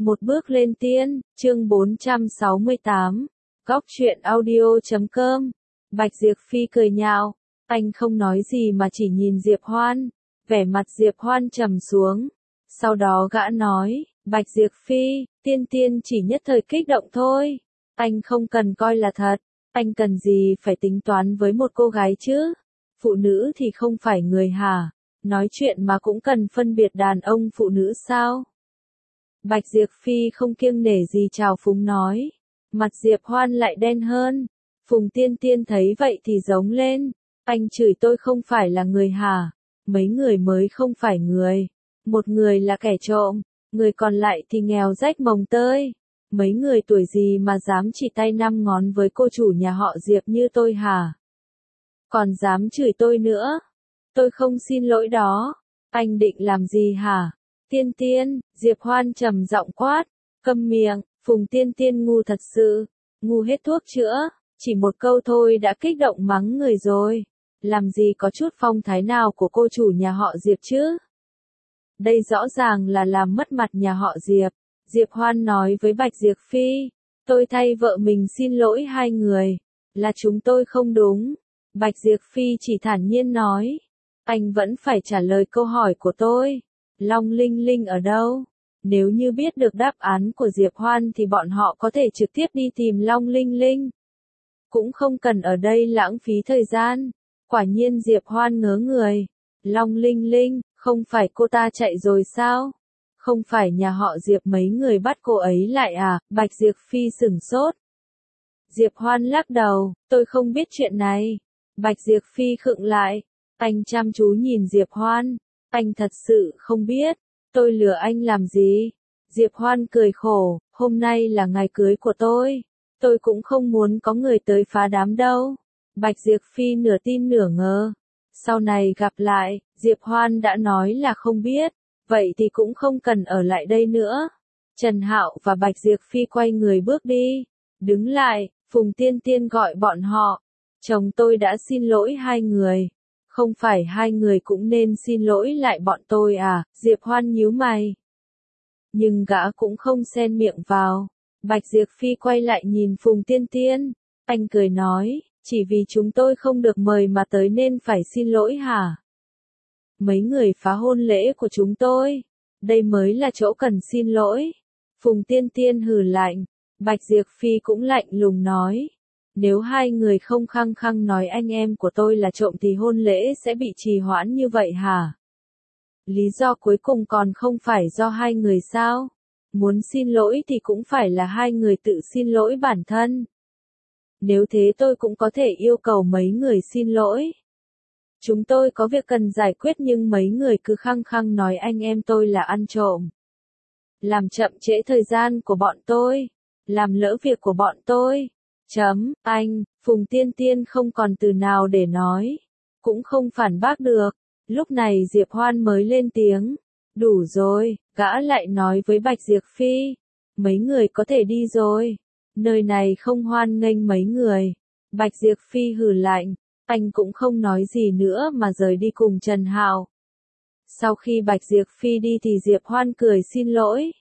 Một bước lên tiên, chương 468. Góc truyện audio.com. Bạch Diệp Phi cười nhạo, anh không nói gì mà chỉ nhìn Diệp Hoan, vẻ mặt Diệp Hoan trầm xuống. Sau đó gã nói, Bạch Diệp Phi, tiên tiên chỉ nhất thời kích động thôi, anh không cần coi là thật, anh cần gì phải tính toán với một cô gái chứ? Phụ nữ thì không phải người hả? Nói chuyện mà cũng cần phân biệt đàn ông phụ nữ sao? Bạch Diệp Phi không kiêng nể gì trào phúng nói. Mặt Diệp Hoan lại đen hơn. Phùng Tiên Tiên thấy vậy thì giống lên. Anh chửi tôi không phải là người hả? Mấy người mới không phải người. Một người là kẻ trộm, người còn lại thì nghèo rách mồng tơi. Mấy người tuổi gì mà dám chỉ tay năm ngón với cô chủ nhà họ Diệp như tôi hả? Còn dám chửi tôi nữa? Tôi không xin lỗi đó. Anh định làm gì hả? Tiên Tiên, Diệp Hoan trầm giọng quát, câm miệng. Phùng Tiên Tiên ngu thật sự, ngu hết thuốc chữa, chỉ một câu thôi đã kích động mắng người rồi. Làm gì có chút phong thái nào của cô chủ nhà họ Diệp chứ? Đây rõ ràng là làm mất mặt nhà họ Diệp. Diệp Hoan nói với Bạch Diệp Phi, tôi thay vợ mình xin lỗi hai người, là chúng tôi không đúng. Bạch Diệp Phi chỉ thản nhiên nói, anh vẫn phải trả lời câu hỏi của tôi. Long Linh Linh ở đâu? Nếu như biết được đáp án của Diệp Hoan thì bọn họ có thể trực tiếp đi tìm Long Linh Linh. Cũng không cần ở đây lãng phí thời gian. Quả nhiên Diệp Hoan ngớ người. Long Linh Linh, không phải cô ta chạy rồi sao? Không phải nhà họ Diệp mấy người bắt cô ấy lại à? Bạch Diệp Phi sửng sốt. Diệp Hoan lắc đầu, tôi không biết chuyện này. Bạch Diệp Phi khựng lại. Anh chăm chú nhìn Diệp Hoan. Anh thật sự không biết. Tôi lừa anh làm gì? Diệp Hoan cười khổ, hôm nay là ngày cưới của tôi. Tôi cũng không muốn có người tới phá đám đâu. Bạch Diệp Phi nửa tin nửa ngờ. Sau này gặp lại, Diệp Hoan đã nói là không biết. Vậy thì cũng không cần ở lại đây nữa. Trần Hạo và Bạch Diệp Phi quay người bước đi. Đứng lại, Phùng Tiên Tiên gọi bọn họ. Chồng tôi đã xin lỗi hai người. Không phải hai người cũng nên xin lỗi lại bọn tôi à? Diệp Hoan nhíu mày. Nhưng gã cũng không xen miệng vào. Bạch Diệp Phi quay lại nhìn Phùng Tiên Tiên. Anh cười nói, chỉ vì chúng tôi không được mời mà tới nên phải xin lỗi hả? Mấy người phá hôn lễ của chúng tôi. Đây mới là chỗ cần xin lỗi. Phùng Tiên Tiên hừ lạnh. Bạch Diệp Phi cũng lạnh lùng nói. Nếu hai người không khăng khăng nói anh em của tôi là trộm thì hôn lễ sẽ bị trì hoãn như vậy hả? Lý do cuối cùng còn không phải do hai người sao? Muốn xin lỗi thì cũng phải là hai người tự xin lỗi bản thân. Nếu thế tôi cũng có thể yêu cầu mấy người xin lỗi. Chúng tôi có việc cần giải quyết nhưng mấy người cứ khăng khăng nói anh em tôi là ăn trộm. Làm chậm trễ thời gian của bọn tôi. Làm lỡ việc của bọn tôi. Anh, Phùng Tiên Tiên không còn từ nào để nói. Cũng không phản bác được. Lúc này Diệp Hoan mới lên tiếng. Đủ rồi, gã lại nói với Bạch Diệp Phi. Mấy người có thể đi rồi. Nơi này không hoan nghênh mấy người. Bạch Diệp Phi hừ lạnh. Anh cũng không nói gì nữa mà rời đi cùng Trần Hạo. Sau khi Bạch Diệp Phi đi thì Diệp Hoan cười xin lỗi.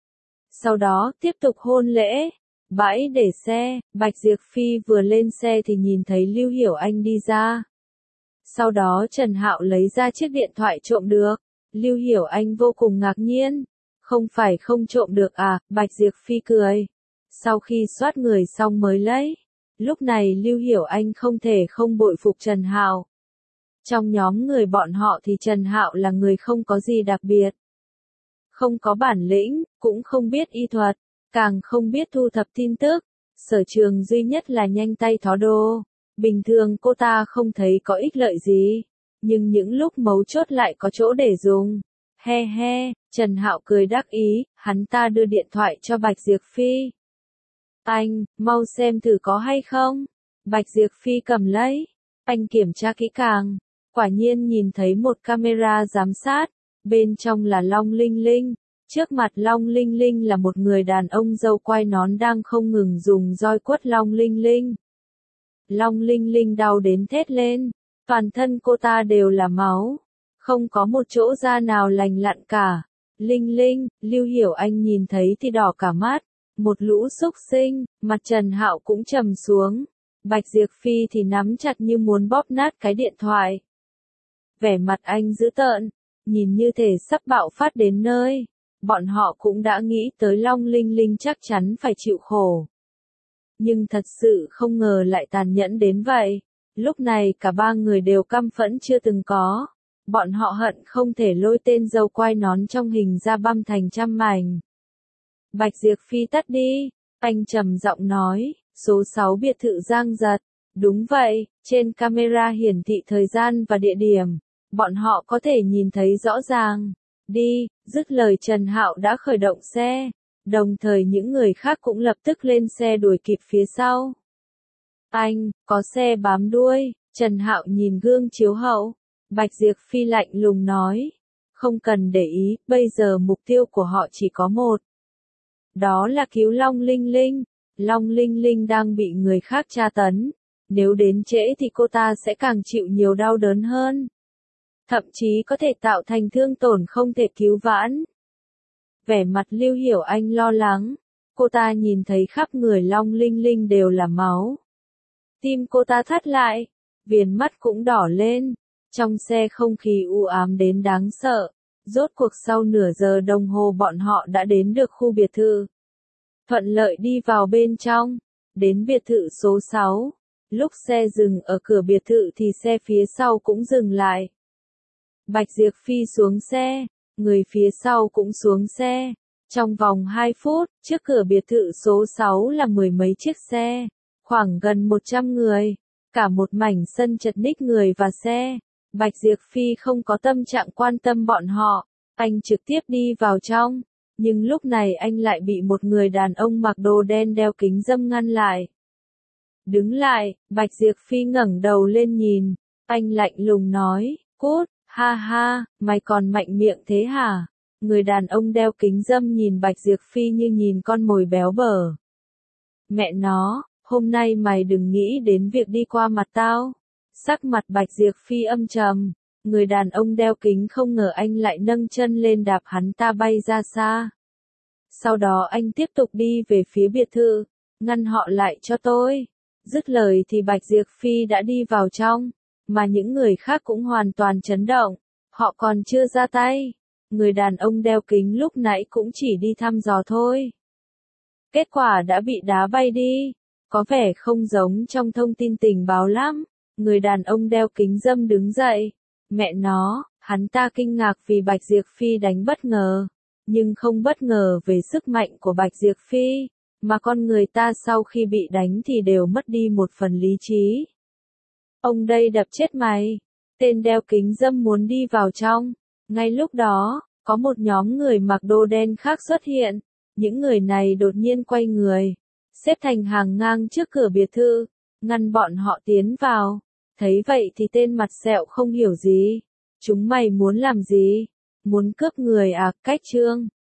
Sau đó tiếp tục hôn lễ. Bãi để xe, Bạch Diệp Phi vừa lên xe thì nhìn thấy Lưu Hiểu Anh đi ra. Sau đó Trần Hạo lấy ra chiếc điện thoại trộm được. Lưu Hiểu Anh vô cùng ngạc nhiên. Không phải không trộm được à? Bạch Diệp Phi cười. Sau khi soát người xong mới lấy. Lúc này Lưu Hiểu Anh không thể không bội phục Trần Hạo. Trong nhóm người bọn họ thì Trần Hạo là người không có gì đặc biệt. Không có bản lĩnh, cũng không biết y thuật. Càng không biết thu thập tin tức, sở trường duy nhất là nhanh tay thó đô. Bình thường cô ta không thấy có ích lợi gì, nhưng những lúc mấu chốt lại có chỗ để dùng. He he, Trần Hạo cười đắc ý, hắn ta đưa điện thoại cho Bạch Diệp Phi. Anh, mau xem thử có hay không. Bạch Diệp Phi cầm lấy, anh kiểm tra kỹ càng. Quả nhiên nhìn thấy một camera giám sát, bên trong là Long Linh Linh. Trước mặt Long Linh Linh là một người đàn ông râu quai nón đang không ngừng dùng roi quất Long Linh Linh. Long Linh Linh đau đến thét lên, toàn thân cô ta đều là máu, không có một chỗ da nào lành lặn cả. Linh Linh, Lưu Hiểu Anh nhìn thấy thì đỏ cả mắt, một lũ xúc sinh, mặt Trần Hạo cũng trầm xuống. Bạch Diệp Phi thì nắm chặt như muốn bóp nát cái điện thoại. Vẻ mặt anh dữ tợn, nhìn như thể sắp bạo phát đến nơi. Bọn họ cũng đã nghĩ tới Long Linh Linh chắc chắn phải chịu khổ. Nhưng thật sự không ngờ lại tàn nhẫn đến vậy. Lúc này cả ba người đều căm phẫn chưa từng có. Bọn họ hận không thể lôi tên dâu quai nón trong hình ra băm thành trăm mảnh. Bạch Diệp Phi tắt đi, anh trầm giọng nói, số 6 biệt thự Giang Giật. Đúng vậy, trên camera hiển thị thời gian và địa điểm. Bọn họ có thể nhìn thấy rõ ràng. Đi, dứt lời Trần Hạo đã khởi động xe. Đồng thời những người khác cũng lập tức lên xe đuổi kịp phía sau. Anh, có xe bám đuôi, Trần Hạo nhìn gương chiếu hậu. Bạch Diệp Phi lạnh lùng nói. Không cần để ý, bây giờ mục tiêu của họ chỉ có một. Đó là cứu Long Linh Linh. Long Linh Linh đang bị người khác tra tấn. Nếu đến trễ thì cô ta sẽ càng chịu nhiều đau đớn hơn. Thậm chí có thể tạo thành thương tổn không thể cứu vãn. Vẻ mặt Lưu Hiểu Anh lo lắng. Cô ta nhìn thấy khắp người Long Linh Linh đều là máu. Tim cô ta thắt lại. Viền mắt cũng đỏ lên. Trong xe không khí u ám đến đáng sợ. Rốt cuộc sau nửa giờ đồng hồ bọn họ đã đến được khu biệt thự. Thuận lợi đi vào bên trong. Đến biệt thự số 6. Lúc xe dừng ở cửa biệt thự thì xe phía sau cũng dừng lại. Bạch Diệp Phi xuống xe. Người phía sau cũng xuống xe. Trong vòng 2 phút, trước cửa biệt thự số 6 là mười mấy chiếc xe. Khoảng gần 100 người. Cả một mảnh sân chật ních người và xe. Bạch Diệp Phi không có tâm trạng quan tâm bọn họ. Anh trực tiếp đi vào trong. Nhưng lúc này anh lại bị một người đàn ông mặc đồ đen đeo kính râm ngăn lại. Đứng lại, Bạch Diệp Phi ngẩng đầu lên nhìn. Anh lạnh lùng nói, cút, ha ha, mày còn mạnh miệng thế hả? Người đàn ông đeo kính râm nhìn Bạch Diệp Phi như nhìn con mồi béo bở. Mẹ nó, hôm nay mày đừng nghĩ đến việc đi qua mặt tao. Sắc mặt Bạch Diệp Phi âm trầm. Người đàn ông đeo kính không ngờ anh lại nâng chân lên đạp hắn ta bay ra xa. Sau đó anh tiếp tục đi về phía biệt thự. Ngăn họ lại cho tôi. Dứt lời thì Bạch Diệp Phi đã đi vào trong. Mà những người khác cũng hoàn toàn chấn động. Họ còn chưa ra tay. Người đàn ông đeo kính lúc nãy cũng chỉ đi thăm dò thôi. Kết quả đã bị đá bay đi. Có vẻ không giống trong thông tin tình báo lắm. Người đàn ông đeo kính râm đứng dậy. Mẹ nó, hắn ta kinh ngạc vì Bạch Diệp Phi đánh bất ngờ. Nhưng không bất ngờ về sức mạnh của Bạch Diệp Phi. Mà con người ta sau khi bị đánh thì đều mất đi một phần lý trí. Ông đây đập chết mày. Tên đeo kính râm muốn đi vào trong. Ngay lúc đó, có một nhóm người mặc đồ đen khác xuất hiện. Những người này đột nhiên quay người. Xếp thành hàng ngang trước cửa biệt thự. Ngăn bọn họ tiến vào. Thấy vậy thì tên mặt sẹo không hiểu gì. Chúng mày muốn làm gì? Muốn cướp người à? Cách Trương.